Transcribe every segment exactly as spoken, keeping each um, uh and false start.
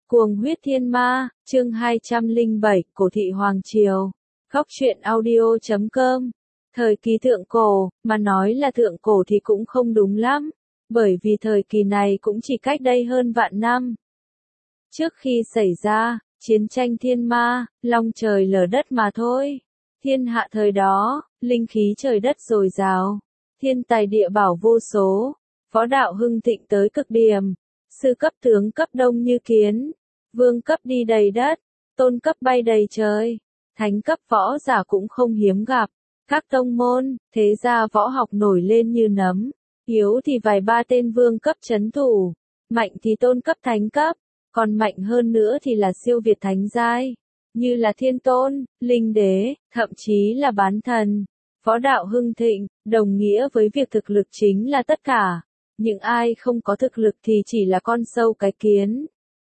Cuồng huyết thiên ma, chương hai trăm lẻ bảy, Cổ thị Hoàng Triều. Góc truyện audio chấm com. Thời kỳ thượng cổ, mà nói là thượng cổ thì cũng không đúng lắm, bởi vì thời kỳ này cũng chỉ cách đây hơn vạn năm. Trước khi xảy ra chiến tranh thiên ma, long trời lở đất mà thôi. Thiên hạ thời đó, linh khí trời đất dồi dào, thiên tài địa bảo vô số, võ đạo hưng thịnh tới cực điểm, sư cấp tướng cấp đông như kiến, vương cấp đi đầy đất, tôn cấp bay đầy trời, thánh cấp võ giả cũng không hiếm gặp. Các tông môn, thế gia võ học nổi lên như nấm, yếu thì vài ba tên vương cấp trấn thủ, mạnh thì tôn cấp thánh cấp, còn mạnh hơn nữa thì là siêu việt thánh giai, như là thiên tôn, linh đế, thậm chí là bán thần. Võ đạo hưng thịnh, đồng nghĩa với việc thực lực chính là tất cả, những ai không có thực lực thì chỉ là con sâu cái kiến.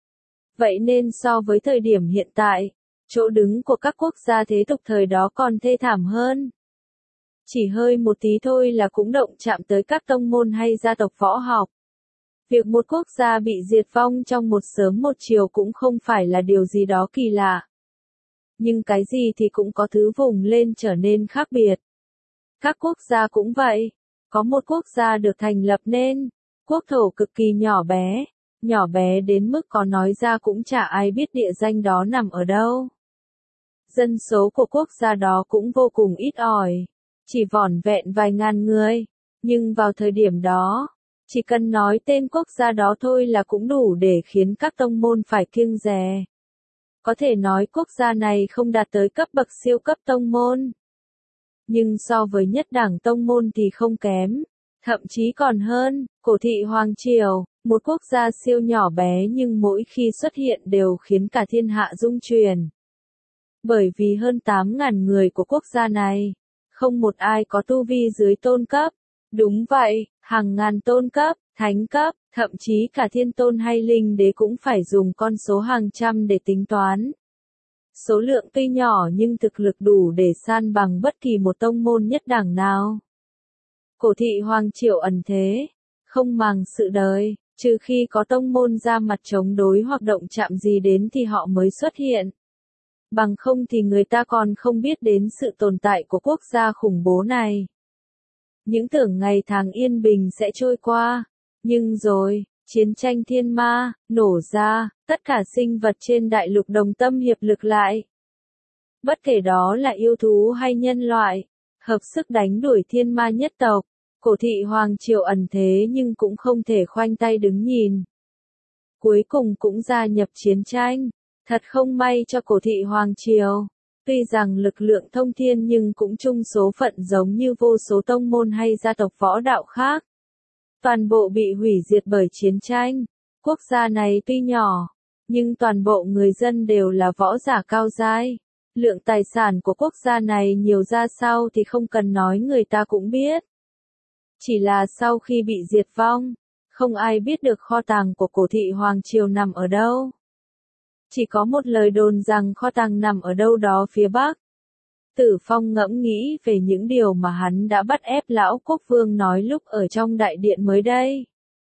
Vậy nên so với thời điểm hiện tại, chỗ đứng của các quốc gia thế tục thời đó còn thê thảm hơn. Chỉ hơi một tí thôi là cũng động chạm tới các tông môn hay gia tộc võ học. Việc một quốc gia bị diệt vong trong một sớm một chiều cũng không phải là điều gì đó kỳ lạ. Nhưng cái gì thì cũng có thứ vùng lên trở nên khác biệt. Các quốc gia cũng vậy. Có một quốc gia được thành lập nên, quốc thổ cực kỳ nhỏ bé, nhỏ bé đến mức có nói ra cũng chả ai biết địa danh đó nằm ở đâu. Dân số của quốc gia đó cũng vô cùng ít ỏi, chỉ vỏn vẹn vài ngàn người, nhưng vào thời điểm đó, chỉ cần nói tên quốc gia đó thôi là cũng đủ để khiến các tông môn phải kiêng dè. Có thể nói quốc gia này không đạt tới cấp bậc siêu cấp tông môn, nhưng so với nhất đẳng tông môn thì không kém, thậm chí còn hơn. Cổ thị Hoàng Triều, một quốc gia siêu nhỏ bé nhưng mỗi khi xuất hiện đều khiến cả thiên hạ rung chuyển. Bởi vì hơn tám ngàn người của quốc gia này, không một ai có tu vi dưới tôn cấp. Đúng vậy, hàng ngàn tôn cấp, thánh cấp, thậm chí cả thiên tôn hay linh đế cũng phải dùng con số hàng trăm để tính toán. Số lượng tuy nhỏ nhưng thực lực đủ để san bằng bất kỳ một tông môn nhất đẳng nào. Cổ thị Hoàng Triều ẩn thế, không màng sự đời, trừ khi có tông môn ra mặt chống đối hoặc động chạm gì đến thì họ mới xuất hiện. Bằng không thì người ta còn không biết đến sự tồn tại của quốc gia khủng bố này. Những tưởng ngày tháng yên bình sẽ trôi qua, nhưng rồi, chiến tranh thiên ma, nổ ra, tất cả sinh vật trên đại lục đồng tâm hiệp lực lại. Bất kể đó là yêu thú hay nhân loại, hợp sức đánh đuổi thiên ma nhất tộc. Cổ thị Hoàng Triều ẩn thế nhưng cũng không thể khoanh tay đứng nhìn. Cuối cùng cũng gia nhập chiến tranh. Thật không may cho cổ thị Hoàng Triều. Tuy rằng lực lượng thông thiên nhưng cũng chung số phận giống như vô số tông môn hay gia tộc võ đạo khác. Toàn bộ bị hủy diệt bởi chiến tranh. Quốc gia này tuy nhỏ, nhưng toàn bộ người dân đều là võ giả cao giai. Lượng tài sản của quốc gia này nhiều ra sao thì không cần nói người ta cũng biết. Chỉ là sau khi bị diệt vong, không ai biết được kho tàng của cổ thị Hoàng Triều nằm ở đâu. Chỉ có một lời đồn rằng kho tàng nằm ở đâu đó phía Bắc. Tử Phong ngẫm nghĩ về những điều mà hắn đã bắt ép Lão Quốc Vương nói lúc ở trong đại điện mới đây.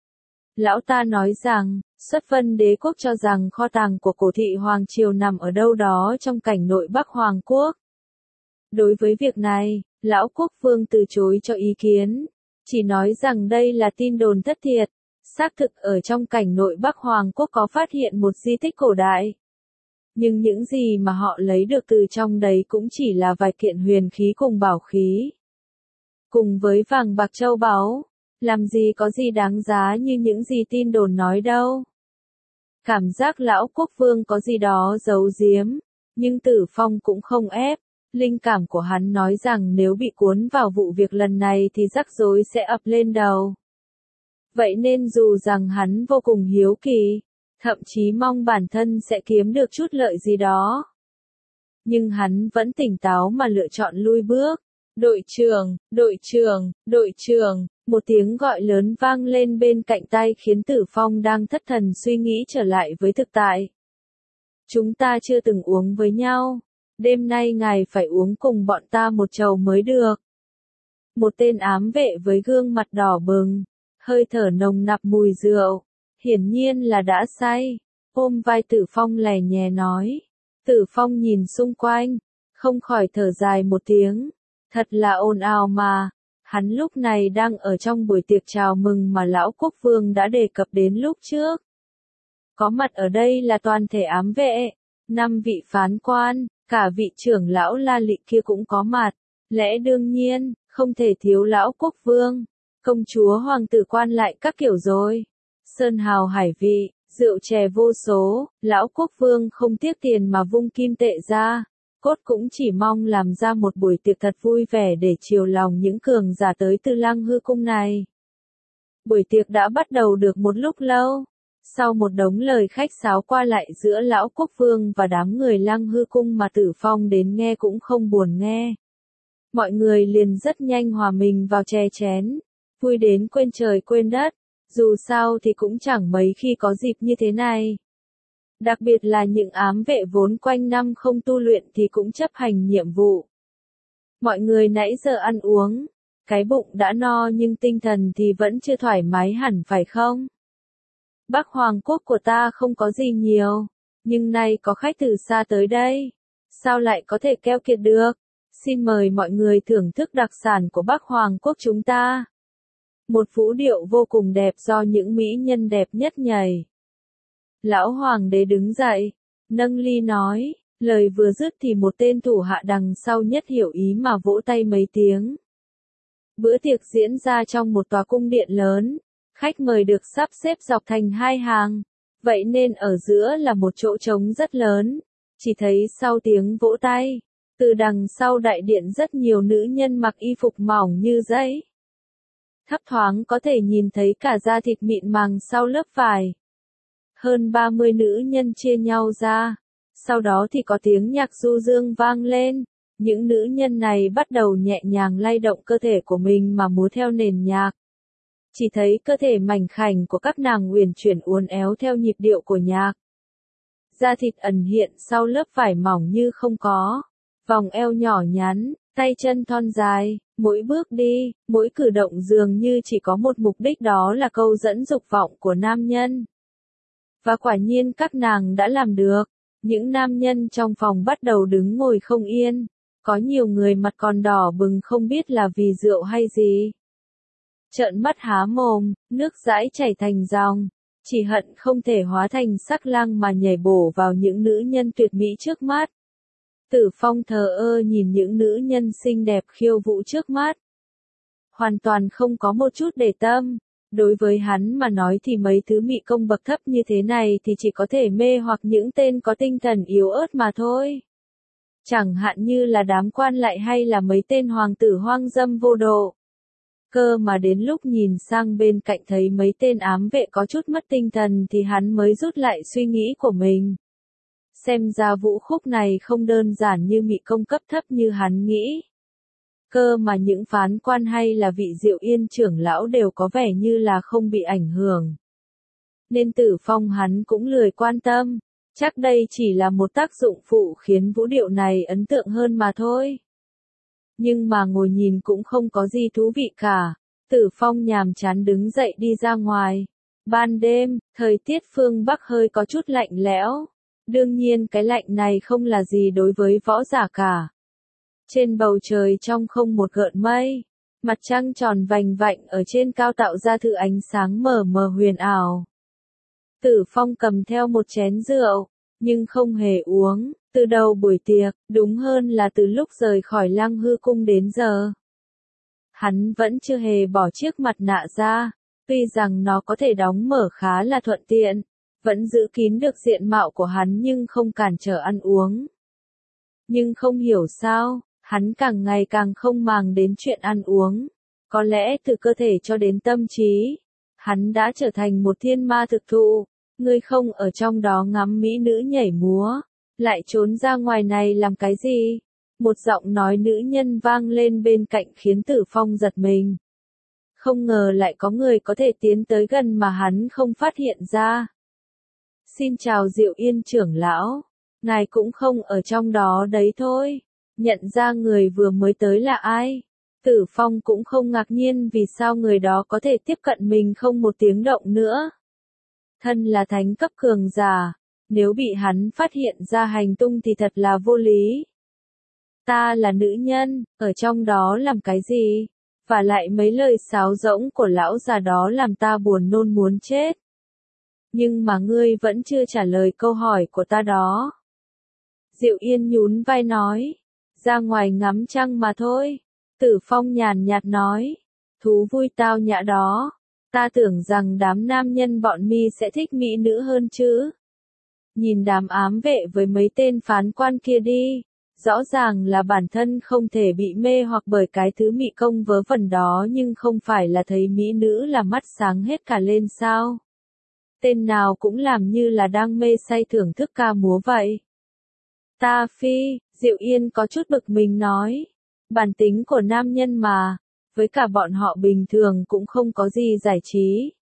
Lão ta nói rằng, Xuất Vân Đế Quốc cho rằng kho tàng của cổ thị Hoàng Triều nằm ở đâu đó trong cảnh nội Bắc Hoàng Quốc. Đối với việc này, Lão Quốc Vương từ chối cho ý kiến, chỉ nói rằng đây là tin đồn thất thiệt. Xác thực ở trong cảnh nội Bắc Hoàng Quốc có phát hiện một di tích cổ đại. Nhưng những gì mà họ lấy được từ trong đấy cũng chỉ là vài kiện huyền khí cùng bảo khí. Cùng với vàng bạc châu báu, làm gì có gì đáng giá như những gì tin đồn nói đâu. Cảm giác Lão Quốc Vương có gì đó giấu giếm, nhưng Tử Phong cũng không ép. Linh cảm của hắn nói rằng nếu bị cuốn vào vụ việc lần này thì rắc rối sẽ ập lên đầu. Vậy nên dù rằng hắn vô cùng hiếu kỳ, thậm chí mong bản thân sẽ kiếm được chút lợi gì đó, nhưng hắn vẫn tỉnh táo mà lựa chọn lui bước. Đội trưởng, đội trưởng, đội trưởng, một tiếng gọi lớn vang lên bên cạnh tai khiến Tử Phong đang thất thần suy nghĩ trở lại với thực tại. Chúng ta chưa từng uống với nhau, đêm nay ngài phải uống cùng bọn ta một chầu mới được. Một tên ám vệ với gương mặt đỏ bừng, hơi thở nồng nặc mùi rượu, hiển nhiên là đã say, ôm vai Tử Phong lè nhè nói. Tử Phong nhìn xung quanh, không khỏi thở dài một tiếng, thật là ồn ào mà. Hắn lúc này đang ở trong buổi tiệc chào mừng mà lão quốc vương đã đề cập đến lúc trước. Có mặt ở đây là toàn thể ám vệ, năm vị phán quan, cả vị trưởng lão La Lị kia cũng có mặt. Lẽ đương nhiên, không thể thiếu lão quốc vương, công chúa hoàng tử quan lại các kiểu rồi. Sơn hào hải vị, rượu chè vô số, lão quốc vương không tiếc tiền mà vung kim tệ ra. Cốt cũng chỉ mong làm ra một buổi tiệc thật vui vẻ để chiều lòng những cường giả tới từ Lăng Hư cung này. Buổi tiệc đã bắt đầu được một lúc lâu. Sau một đống lời khách sáo qua lại giữa lão quốc vương và đám người Lăng Hư cung mà Tử Phong đến nghe cũng không buồn nghe. Mọi người liền rất nhanh hòa mình vào chè chén, vui đến quên trời quên đất, dù sao thì cũng chẳng mấy khi có dịp như thế này. Đặc biệt là những ám vệ vốn quanh năm không tu luyện thì cũng chấp hành nhiệm vụ. Mọi người nãy giờ ăn uống, cái bụng đã no nhưng tinh thần thì vẫn chưa thoải mái hẳn phải không? Bắc Hoàng quốc của ta không có gì nhiều, nhưng nay có khách từ xa tới đây, sao lại có thể keo kiệt được? Xin mời mọi người thưởng thức đặc sản của Bắc Hoàng quốc chúng ta. Một vũ điệu vô cùng đẹp do những mỹ nhân đẹp nhất nhảy. Lão hoàng đế đứng dậy, nâng ly nói, lời vừa dứt thì một tên thủ hạ đằng sau nhất hiểu ý mà vỗ tay mấy tiếng. Bữa tiệc diễn ra trong một tòa cung điện lớn, khách mời được sắp xếp dọc thành hai hàng, vậy nên ở giữa là một chỗ trống rất lớn, chỉ thấy sau tiếng vỗ tay, từ đằng sau đại điện rất nhiều nữ nhân mặc y phục mỏng như giấy. Thấp thoáng có thể nhìn thấy cả da thịt mịn màng sau lớp vải. Hơn ba mươi nữ nhân chia nhau ra, sau đó thì có tiếng nhạc du dương vang lên, những nữ nhân này bắt đầu nhẹ nhàng lay động cơ thể của mình mà múa theo nền nhạc. Chỉ thấy cơ thể mảnh khảnh của các nàng uyển chuyển uốn éo theo nhịp điệu của nhạc. Da thịt ẩn hiện sau lớp vải mỏng như không có, vòng eo nhỏ nhắn, tay chân thon dài, mỗi bước đi, mỗi cử động dường như chỉ có một mục đích, đó là câu dẫn dục vọng của nam nhân. Và quả nhiên các nàng đã làm được, những nam nhân trong phòng bắt đầu đứng ngồi không yên, có nhiều người mặt còn đỏ bừng không biết là vì rượu hay gì. Trợn mắt há mồm, nước dãi chảy thành dòng, chỉ hận không thể hóa thành sắc lang mà nhảy bổ vào những nữ nhân tuyệt mỹ trước mắt. Tử Phong thờ ơ nhìn những nữ nhân xinh đẹp khiêu vũ trước mắt. Hoàn toàn không có một chút để tâm. Đối với hắn mà nói thì mấy thứ mị công bậc thấp như thế này thì chỉ có thể mê hoặc những tên có tinh thần yếu ớt mà thôi. Chẳng hạn như là đám quan lại hay là mấy tên hoàng tử hoang dâm vô độ. Cơ mà đến lúc nhìn sang bên cạnh thấy mấy tên ám vệ có chút mất tinh thần thì hắn mới rút lại suy nghĩ của mình. Xem ra vũ khúc này không đơn giản như mị công cấp thấp như hắn nghĩ. Cơ mà những phán quan hay là vị Diệu Yên trưởng lão đều có vẻ như là không bị ảnh hưởng. Nên Tử Phong hắn cũng lười quan tâm, chắc đây chỉ là một tác dụng phụ khiến vũ điệu này ấn tượng hơn mà thôi. Nhưng mà ngồi nhìn cũng không có gì thú vị cả, Tử Phong nhàm chán đứng dậy đi ra ngoài. Ban đêm, thời tiết phương Bắc hơi có chút lạnh lẽo. Đương nhiên cái lạnh này không là gì đối với võ giả cả. Trên bầu trời trong không một gợn mây, mặt trăng tròn vành vạnh ở trên cao tạo ra thứ ánh sáng mờ mờ huyền ảo. Tử Phong cầm theo một chén rượu, nhưng không hề uống, từ đầu buổi tiệc, đúng hơn là từ lúc rời khỏi Lăng Hư cung đến giờ. Hắn vẫn chưa hề bỏ chiếc mặt nạ ra, tuy rằng nó có thể đóng mở khá là thuận tiện, vẫn giữ kín được diện mạo của hắn nhưng không cản trở ăn uống. Nhưng không hiểu sao, hắn càng ngày càng không màng đến chuyện ăn uống. Có lẽ từ cơ thể cho đến tâm trí, hắn đã trở thành một thiên ma thực thụ. Ngươi không ở trong đó ngắm mỹ nữ nhảy múa, lại trốn ra ngoài này làm cái gì? Một giọng nói nữ nhân vang lên bên cạnh khiến Tử Phong giật mình. Không ngờ lại có người có thể tiến tới gần mà hắn không phát hiện ra. Xin chào Diệu Yên trưởng lão, ngài cũng không ở trong đó đấy thôi. Nhận ra người vừa mới tới là ai? Tử Phong cũng không ngạc nhiên vì sao người đó có thể tiếp cận mình không một tiếng động nữa. Thân là thánh cấp cường giả, Nếu bị hắn phát hiện ra hành tung thì thật là vô lý. Ta là nữ nhân, ở trong đó làm cái gì? Và lại mấy lời sáo rỗng của lão già đó làm ta buồn nôn muốn chết. Nhưng mà ngươi vẫn chưa trả lời câu hỏi của ta đó. Diệu Yên nhún vai nói. Ra ngoài ngắm trăng mà thôi. Tử Phong nhàn nhạt nói. Thú vui tao nhã đó. Ta tưởng rằng đám nam nhân bọn mi sẽ thích mỹ nữ hơn chứ. Nhìn đám ám vệ với mấy tên phán quan kia đi. Rõ ràng là bản thân không thể bị mê hoặc bởi cái thứ mị công vớ vẩn đó, nhưng không phải là thấy mỹ nữ là mắt sáng hết cả lên sao. Tên nào cũng làm như là đang mê say thưởng thức ca múa vậy. Ta phi, Diệu Yên có chút bực mình nói. Bản tính của nam nhân mà, với cả bọn họ bình thường cũng không có gì giải trí.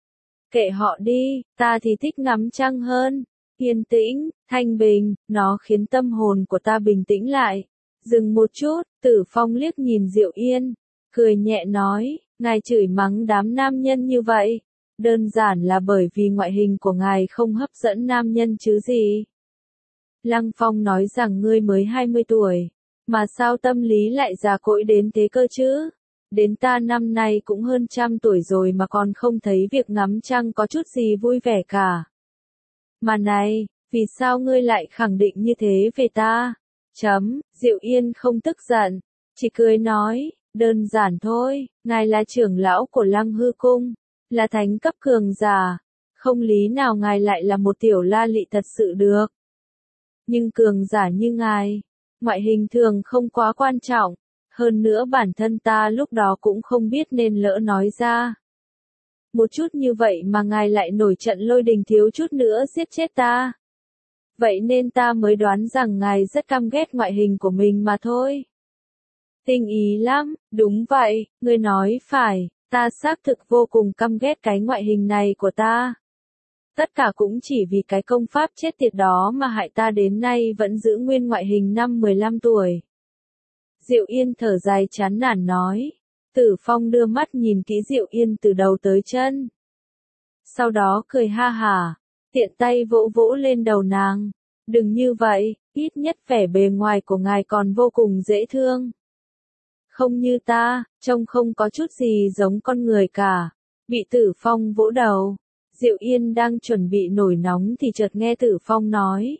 Kệ họ đi, ta thì thích ngắm trăng hơn. Yên tĩnh, thanh bình, nó khiến tâm hồn của ta bình tĩnh lại. Dừng một chút, Tử Phong liếc nhìn Diệu Yên, cười nhẹ nói, ngài chửi mắng đám nam nhân như vậy. Đơn giản là bởi vì ngoại hình của ngài không hấp dẫn nam nhân chứ gì. Lăng Phong nói rằng ngươi mới hai mươi tuổi, mà sao tâm lý lại già cỗi đến thế cơ chứ? Đến ta năm nay cũng hơn trăm tuổi rồi mà còn không thấy việc ngắm trăng có chút gì vui vẻ cả. Mà này, vì sao ngươi lại khẳng định như thế về ta? Chấm, Diệu Yên không tức giận, chỉ cười nói, đơn giản thôi, ngài là trưởng lão của Lăng Hư Cung, là thánh cấp cường giả, không lý nào ngài lại là một tiểu la lị thật sự được. Nhưng cường giả như ngài, ngoại hình thường không quá quan trọng, hơn nữa bản thân ta lúc đó cũng không biết nên lỡ nói ra. Một chút như vậy mà ngài lại nổi trận lôi đình thiếu chút nữa giết chết ta. Vậy nên ta mới đoán rằng ngài rất căm ghét ngoại hình của mình mà thôi. Tinh ý lắm, đúng vậy, ngươi nói phải, ta xác thực vô cùng căm ghét cái ngoại hình này của ta. Tất cả cũng chỉ vì cái công pháp chết tiệt đó mà hại ta đến nay vẫn giữ nguyên ngoại hình năm mười lăm tuổi. Diệu Yên thở dài chán nản nói. Tử Phong đưa mắt nhìn kỹ Diệu Yên từ đầu tới chân. Sau đó cười ha hả, tiện tay vỗ vỗ lên đầu nàng. Đừng như vậy, ít nhất vẻ bề ngoài của ngài còn vô cùng dễ thương. Không như ta, trông không có chút gì giống con người cả. Bị Tử Phong vỗ đầu. Diệu Yên đang chuẩn bị nổi nóng thì chợt nghe Tử Phong nói.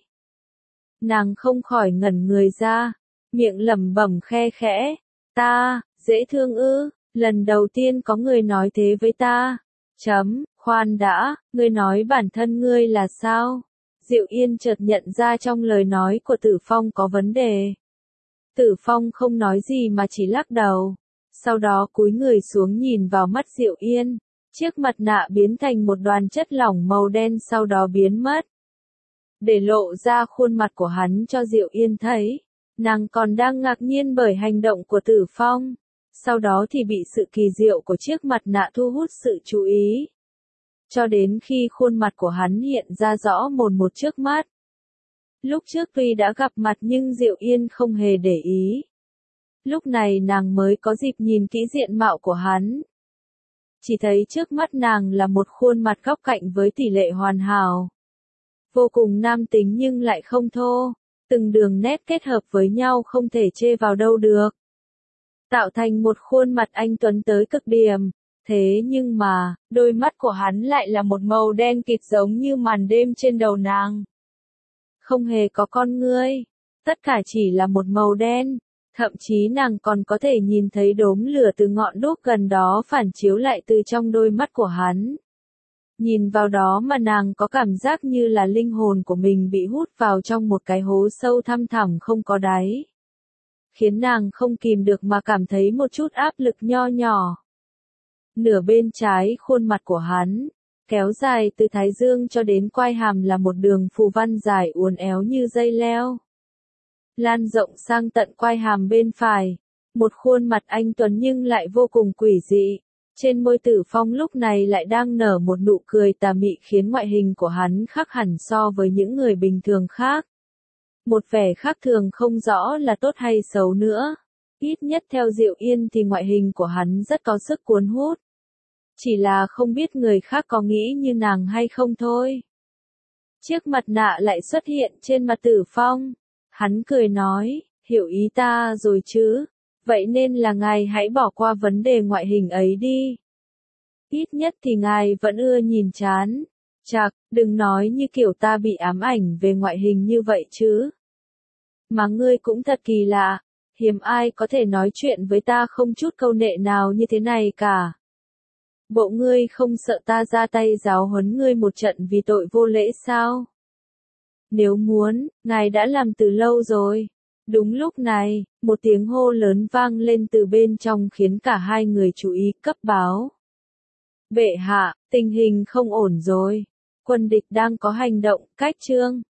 Nàng không khỏi ngẩn người ra, miệng lẩm bẩm khe khẽ. Ta, dễ thương ư, lần đầu tiên có người nói thế với ta. Chấm, khoan đã, ngươi nói bản thân ngươi là sao? Diệu Yên chợt nhận ra trong lời nói của Tử Phong có vấn đề. Tử Phong không nói gì mà chỉ lắc đầu. Sau đó cúi người xuống nhìn vào mắt Diệu Yên. Chiếc mặt nạ biến thành một đoàn chất lỏng màu đen sau đó biến mất. Để lộ ra khuôn mặt của hắn cho Diệu Yên thấy. Nàng còn đang ngạc nhiên bởi hành động của Tử Phong. Sau đó thì bị sự kỳ diệu của chiếc mặt nạ thu hút sự chú ý. Cho đến khi khuôn mặt của hắn hiện ra rõ mồn một trước mắt. Lúc trước tuy đã gặp mặt nhưng Diệu Yên không hề để ý. Lúc này nàng mới có dịp nhìn kỹ diện mạo của hắn. Chỉ thấy trước mắt nàng là một khuôn mặt góc cạnh với tỷ lệ hoàn hảo. Vô cùng nam tính nhưng lại không thô. Từng đường nét kết hợp với nhau không thể chê vào đâu được. Tạo thành một khuôn mặt anh tuấn tới cực điểm. Thế nhưng mà, đôi mắt của hắn lại là một màu đen kịt giống như màn đêm trên đầu nàng. Không hề có con ngươi. Tất cả chỉ là một màu đen. Thậm chí nàng còn có thể nhìn thấy đốm lửa từ ngọn đuốc gần đó phản chiếu lại từ trong đôi mắt của hắn. Nhìn vào đó mà nàng có cảm giác như là linh hồn của mình bị hút vào trong một cái hố sâu thăm thẳm không có đáy. Khiến nàng không kìm được mà cảm thấy một chút áp lực nho nhỏ. Nửa bên trái khuôn mặt của hắn, kéo dài từ thái dương cho đến quai hàm là một đường phù văn dài uốn éo như dây leo. Lan rộng sang tận quai hàm bên phải, một khuôn mặt anh tuấn nhưng lại vô cùng quỷ dị. Trên môi Tử Phong lúc này lại đang nở một nụ cười tà mị khiến ngoại hình của hắn khác hẳn so với những người bình thường khác. Một vẻ khác thường không rõ là tốt hay xấu nữa. Ít nhất theo Diệu Yên thì ngoại hình của hắn rất có sức cuốn hút. Chỉ là không biết người khác có nghĩ như nàng hay không thôi. Chiếc mặt nạ lại xuất hiện trên mặt Tử Phong. Hắn cười nói, hiểu ý ta rồi chứ, vậy nên là ngài hãy bỏ qua vấn đề ngoại hình ấy đi. Ít nhất thì ngài vẫn ưa nhìn chán. Chạc, đừng nói như kiểu ta bị ám ảnh về ngoại hình như vậy chứ. Mà ngươi cũng thật kỳ lạ, hiếm ai có thể nói chuyện với ta không chút câu nệ nào như thế này cả. Bộ ngươi không sợ ta ra tay giáo huấn ngươi một trận vì tội vô lễ sao? Nếu muốn, ngài đã làm từ lâu rồi. Đúng lúc này, một tiếng hô lớn vang lên từ bên trong khiến cả hai người chú ý cấp báo. Bệ hạ, tình hình không ổn rồi. Quân địch đang có hành động, cách trương.